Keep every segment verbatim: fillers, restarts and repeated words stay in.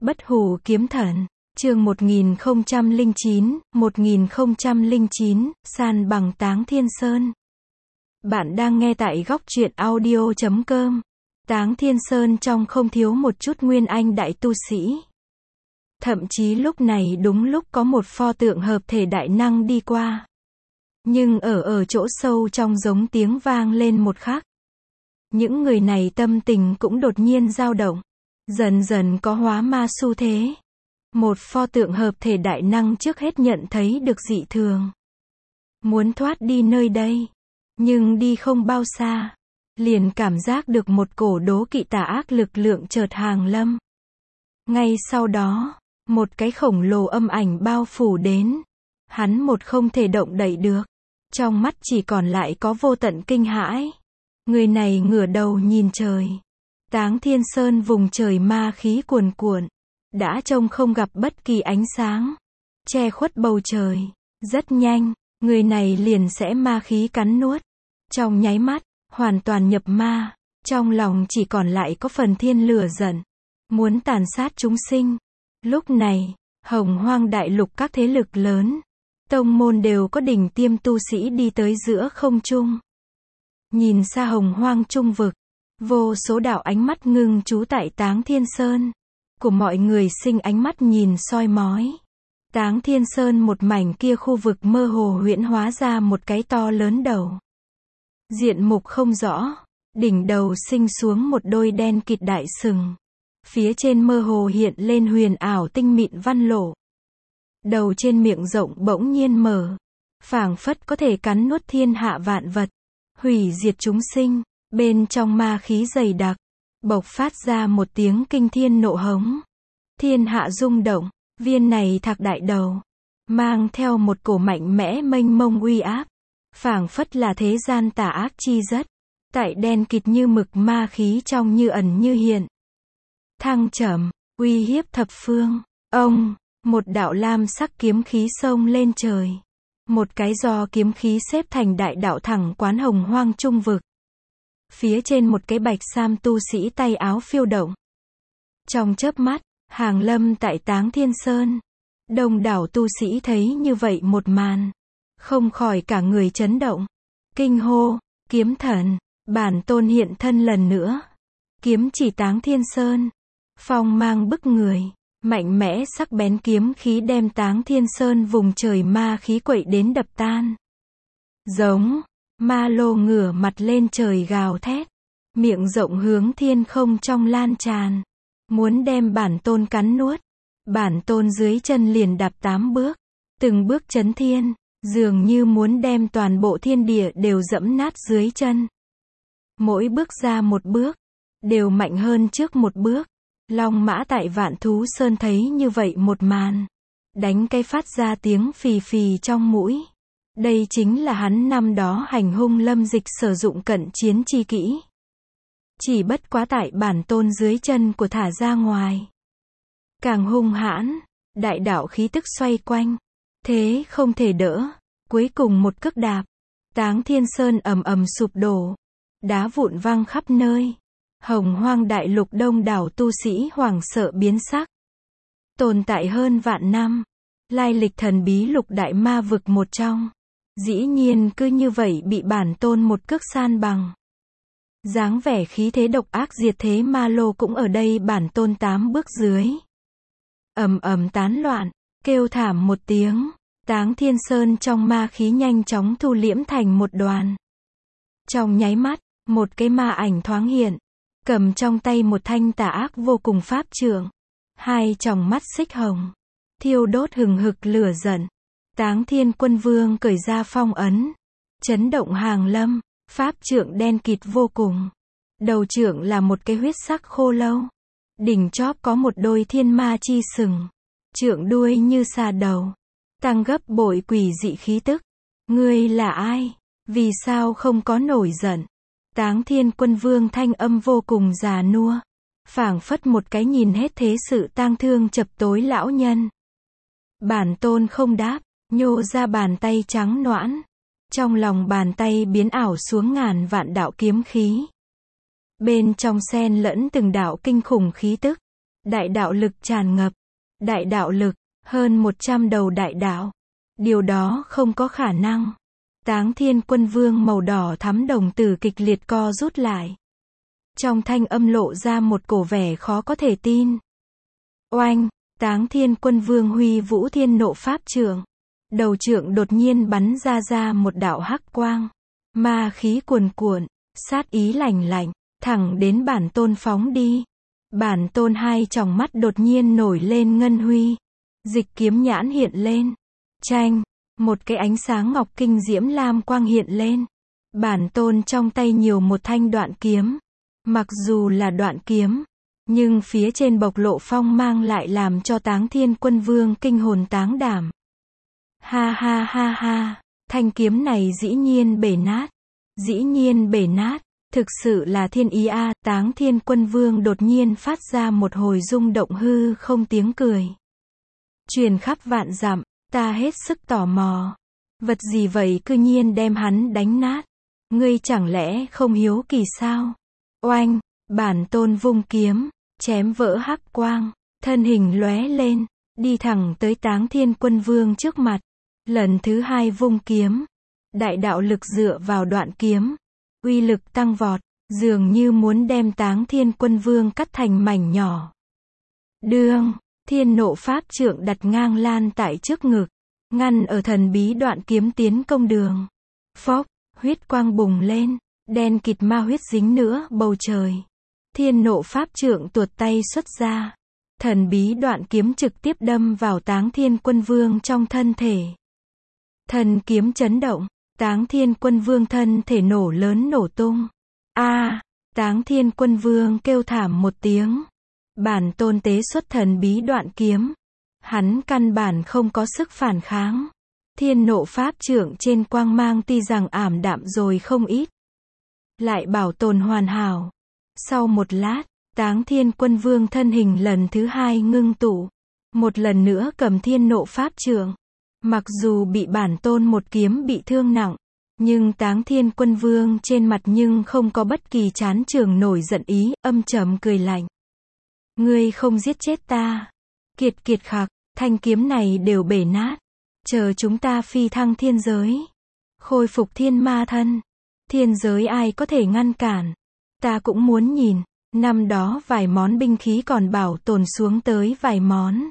Bất hủ kiếm thần, chương một nghìn không trăm lẻ chín, một nghìn không trăm lẻ chín, san bằng Táng Thiên Sơn. Bạn đang nghe tại góc truyện audio chấm com. Táng Thiên Sơn trong không thiếu một chút nguyên anh đại tu sĩ. Thậm chí lúc này đúng lúc có một pho tượng hợp thể đại năng đi qua. Nhưng ở ở chỗ sâu trong giống tiếng vang lên một khắc. Những người này tâm tình cũng đột nhiên dao động. Dần dần có hóa ma xu thế. Một pho tượng hợp thể đại năng trước hết nhận thấy được dị thường. Muốn thoát đi nơi đây. Nhưng đi không bao xa. Liền cảm giác được một cổ đố kỵ tà ác lực lượng chợt hàng lâm. Ngay sau đó, một cái khổng lồ âm ảnh bao phủ đến. Hắn một không thể động đậy được. Trong mắt chỉ còn lại có vô tận kinh hãi. Người này ngửa đầu nhìn trời. Táng Thiên Sơn vùng trời ma khí cuồn cuộn. Đã trông không gặp bất kỳ ánh sáng. Che khuất bầu trời. Rất nhanh, người này liền sẽ ma khí cắn nuốt. Trong nháy mắt, hoàn toàn nhập ma. Trong lòng chỉ còn lại có phần thiên lửa giận. Muốn tàn sát chúng sinh. Lúc này, Hồng Hoang đại lục các thế lực lớn. Tông môn đều có đỉnh tiêm tu sĩ đi tới giữa không trung. Nhìn xa Hồng Hoang trung vực. Vô số đạo ánh mắt ngưng trú tại Táng Thiên Sơn. Của mọi người sinh ánh mắt nhìn soi mói. Táng Thiên Sơn một mảnh kia khu vực mơ hồ huyễn hóa ra một cái to lớn đầu. Diện mục không rõ. Đỉnh đầu sinh xuống một đôi đen kịt đại sừng. Phía trên mơ hồ hiện lên huyền ảo tinh mịn văn lộ. Đầu trên miệng rộng bỗng nhiên mở. Phảng phất có thể cắn nuốt thiên hạ vạn vật. Hủy diệt chúng sinh. Bên trong ma khí dày đặc. Bộc phát ra một tiếng kinh thiên nộ hống. Thiên hạ rung động. Viên này thạc đại đầu. Mang theo một cổ mạnh mẽ mênh mông uy áp. Phảng phất là thế gian tà ác chi rất. Tại đen kịt như mực ma khí trong như ẩn như hiện. Thăng trầm. Uy hiếp thập phương. Ông. Một đạo lam sắc kiếm khí xông lên trời. Một cái giò kiếm khí xếp thành đại đạo thẳng quán Hồng Hoang trung vực. Phía trên một cái bạch sam tu sĩ tay áo phiêu động. Trong chớp mắt, hàng lâm tại Táng Thiên Sơn. Đông đảo tu sĩ thấy như vậy một màn. Không khỏi cả người chấn động. Kinh hô, kiếm thần, bản tôn hiện thân lần nữa. Kiếm chỉ Táng Thiên Sơn. Phong mang bức người. Mạnh mẽ sắc bén kiếm khí đem Táng Thiên Sơn vùng trời ma khí quậy đến đập tan. Giống. Ma lô ngửa mặt lên trời gào thét. Miệng rộng hướng thiên không trong lan tràn. Muốn đem bản tôn cắn nuốt. Bản tôn dưới chân liền đạp tám bước. Từng bước chấn thiên. Dường như muốn đem toàn bộ thiên địa đều dẫm nát dưới chân. Mỗi bước ra một bước. Đều mạnh hơn trước một bước. Long mã tại Vạn Thú Sơn thấy như vậy một màn. Đánh cái phát ra tiếng phì phì trong mũi. Đây chính là hắn năm đó hành hung lâm dịch sử dụng cận chiến chi kỹ. Chỉ bất quá tại bản tôn dưới chân của thả ra ngoài. Càng hung hãn, đại đạo khí tức xoay quanh. Thế không thể đỡ. Cuối cùng một cước đạp. Táng Thiên Sơn ầm ầm sụp đổ. Đá vụn văng khắp nơi. Hồng Hoang đại lục đông đảo tu sĩ hoảng sợ biến sắc. Tồn tại hơn vạn năm. Lai lịch thần bí lục đại ma vực một trong. Dĩ nhiên cứ như vậy bị bản tôn một cước san bằng. Dáng vẻ khí thế độc ác diệt thế ma lô cũng ở đây bản tôn tám bước dưới. Ầm ầm tán loạn, kêu thảm một tiếng. Táng Thiên Sơn trong ma khí nhanh chóng thu liễm thành một đoàn. Trong nháy mắt, một cái ma ảnh thoáng hiện. Cầm trong tay một thanh tà ác vô cùng pháp trượng. Hai tròng mắt xích hồng. Thiêu đốt hừng hực lửa giận. Táng Thiên Quân Vương cởi ra phong ấn. Chấn động hàng lâm. Pháp trượng đen kịt vô cùng. Đầu trượng là một cái huyết sắc khô lâu. Đỉnh chóp có một đôi thiên ma chi sừng. Trượng đuôi như xà đầu. Tăng gấp bội quỷ dị khí tức. Ngươi là ai? Vì sao không có nổi giận? Táng Thiên Quân Vương thanh âm vô cùng già nua. Phảng phất một cái nhìn hết thế sự tang thương chập tối lão nhân. Bản tôn không đáp. Nhô ra bàn tay trắng nõn. Trong lòng bàn tay biến ảo xuống ngàn vạn đạo kiếm khí. Bên trong xen lẫn từng đạo kinh khủng khí tức. Đại đạo lực tràn ngập. Đại đạo lực, hơn một trăm đầu đại đạo. Điều đó không có khả năng. Táng Thiên Quân Vương màu đỏ thắm đồng tử kịch liệt co rút lại. Trong thanh âm lộ ra một cổ vẻ khó có thể tin. Oanh, Táng Thiên Quân Vương huy vũ thiên nộ pháp trượng. Đầu trượng đột nhiên bắn ra ra một đạo hắc quang. Ma khí cuồn cuộn, sát ý lạnh lạnh, thẳng đến bản tôn phóng đi. Bản tôn hai tròng mắt đột nhiên nổi lên ngân huy. Dịch kiếm nhãn hiện lên. Chanh, một cái ánh sáng ngọc kinh diễm lam quang hiện lên. Bản tôn trong tay nhiều một thanh đoạn kiếm. Mặc dù là đoạn kiếm, nhưng phía trên bộc lộ phong mang lại làm cho Táng Thiên Quân Vương kinh hồn táng đảm. Ha ha ha ha, thanh kiếm này dĩ nhiên bể nát. Dĩ nhiên bể nát, thực sự là thiên ý a. À. Táng Thiên Quân Vương đột nhiên phát ra một hồi rung động hư không tiếng cười. Truyền khắp vạn dặm, ta hết sức tò mò. Vật gì vậy cư nhiên đem hắn đánh nát? Ngươi chẳng lẽ không hiếu kỳ sao? Oanh, bản tôn vung kiếm, chém vỡ hắc quang, thân hình lóe lên, đi thẳng tới Táng Thiên Quân Vương trước mặt. Lần thứ hai vung kiếm, đại đạo lực dựa vào đoạn kiếm, uy lực tăng vọt, dường như muốn đem Táng Thiên Quân Vương cắt thành mảnh nhỏ. Đương, thiên nộ pháp trượng đặt ngang lan tại trước ngực, ngăn ở thần bí đoạn kiếm tiến công đường. Phốc, huyết quang bùng lên, đen kịt ma huyết dính nữa bầu trời. Thiên nộ pháp trượng tuột tay xuất ra, thần bí đoạn kiếm trực tiếp đâm vào Táng Thiên Quân Vương trong thân thể. Thần kiếm chấn động, Táng Thiên Quân Vương thân thể nổ lớn nổ tung. A, à, Táng Thiên Quân Vương kêu thảm một tiếng. Bản tôn tế xuất thần bí đoạn kiếm, hắn căn bản không có sức phản kháng. Thiên nộ pháp trượng trên quang mang tuy rằng ảm đạm rồi không ít, lại bảo tồn hoàn hảo. Sau một lát, Táng Thiên Quân Vương thân hình lần thứ hai ngưng tụ, một lần nữa cầm thiên nộ pháp trượng. Mặc dù bị bản tôn một kiếm bị thương nặng, nhưng Táng Thiên Quân Vương trên mặt nhưng không có bất kỳ chán chường nổi giận ý, âm trầm cười lạnh. Ngươi không giết chết ta. Kiệt kiệt khặc, thanh kiếm này đều bể nát. Chờ chúng ta phi thăng thiên giới, khôi phục thiên ma thân. Thiên giới ai có thể ngăn cản? Ta cũng muốn nhìn, năm đó vài món binh khí còn bảo tồn xuống tới vài món.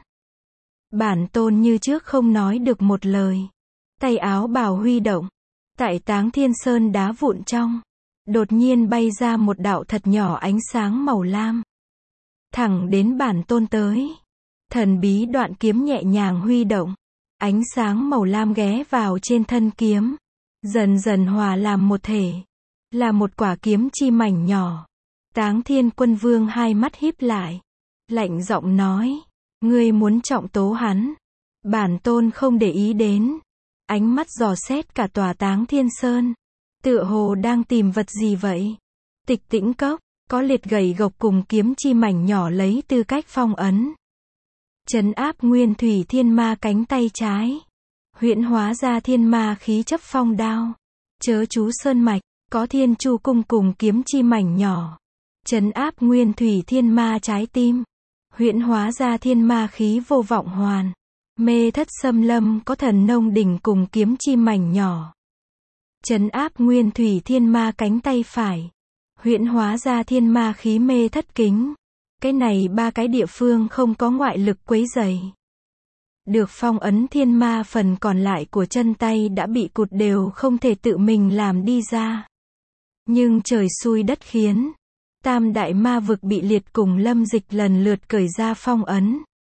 Bản tôn như trước không nói được một lời. Tay áo bào huy động. Tại Táng Thiên Sơn đá vụn trong, đột nhiên bay ra một đạo thật nhỏ ánh sáng màu lam. Thẳng đến bản tôn tới. Thần bí đoạn kiếm nhẹ nhàng huy động. Ánh sáng màu lam ghé vào trên thân kiếm. Dần dần hòa làm một thể. Là một quả kiếm chi mảnh nhỏ. Táng Thiên Quân Vương hai mắt híp lại. Lạnh giọng nói. Ngươi muốn trọng tố hắn. Bản tôn không để ý đến. Ánh mắt dò xét cả tòa Táng Thiên Sơn. Tựa hồ đang tìm vật gì vậy? Tịch Tĩnh Cốc, có liệt gầy gộc cùng kiếm chi mảnh nhỏ lấy tư cách phong ấn. Trấn áp nguyên thủy thiên ma cánh tay trái. Huyễn hóa ra thiên ma khí chấp phong đao. Chớ chú sơn mạch, có thiên chu cung cùng kiếm chi mảnh nhỏ. Trấn áp nguyên thủy thiên ma trái tim. Huyễn hóa ra thiên ma khí vô vọng hoàn. Mê thất xâm lâm có thần nông đỉnh cùng kiếm chi mảnh nhỏ. Trấn áp nguyên thủy thiên ma cánh tay phải. Huyễn hóa ra thiên ma khí mê thất kính. Cái này ba cái địa phương không có ngoại lực quấy rầy. Được phong ấn thiên ma phần còn lại của chân tay đã bị cụt đều không thể tự mình làm đi ra. Nhưng trời xui đất khiến. Tam đại ma vực bị liệt cùng Lâm Dịch lần lượt cởi ra phong ấn.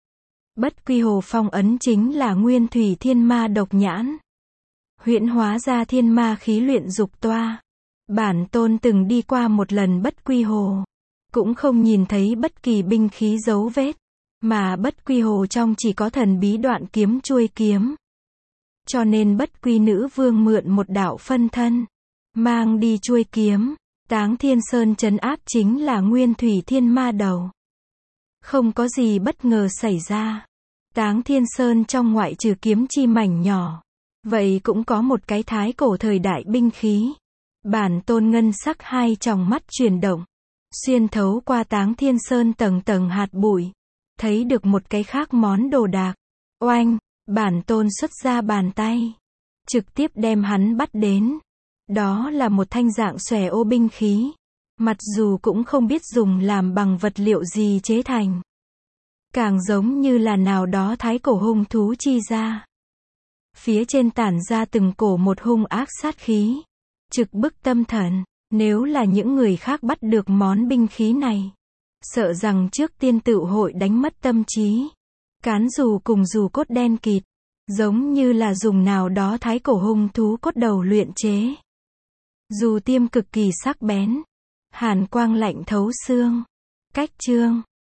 Bất quy hồ phong ấn chính là nguyên thủy thiên ma độc nhãn. Huyễn hóa ra thiên ma khí luyện dục toa. Bản tôn từng đi qua một lần bất quy hồ. Cũng không nhìn thấy bất kỳ binh khí dấu vết. Mà bất quy hồ trong chỉ có thần bí đoạn kiếm chuôi kiếm. Cho nên bất quy nữ vương mượn một đạo phân thân. Mang đi chuôi kiếm. Táng Thiên Sơn trấn áp chính là nguyên thủy thiên ma đầu. Không có gì bất ngờ xảy ra. Táng Thiên Sơn trong ngoại trừ kiếm chi mảnh nhỏ. Vậy cũng có một cái thái cổ thời đại binh khí. Bản tôn ngân sắc hai tròng mắt chuyển động. Xuyên thấu qua Táng Thiên Sơn tầng tầng hạt bụi. thấy được một cái khác món đồ đạc. Oanh, bản tôn xuất ra bàn tay. Trực tiếp đem hắn bắt đến. Đó là một thanh dạng xòe ô binh khí. Mặc dù cũng không biết dùng làm bằng vật liệu gì chế thành. Càng giống như là nào đó thái cổ hung thú chi ra. Phía trên tản ra từng cổ một hung ác sát khí. Trực bức tâm thần. Nếu là những người khác bắt được món binh khí này. Sợ rằng trước tiên tự hội đánh mất tâm trí. Cán dù cùng dù cốt đen kịt. Giống như là dùng nào đó thái cổ hung thú cốt đầu luyện chế. Dù tiêm cực kỳ sắc bén. Hàn quang lạnh thấu xương. Cách chương.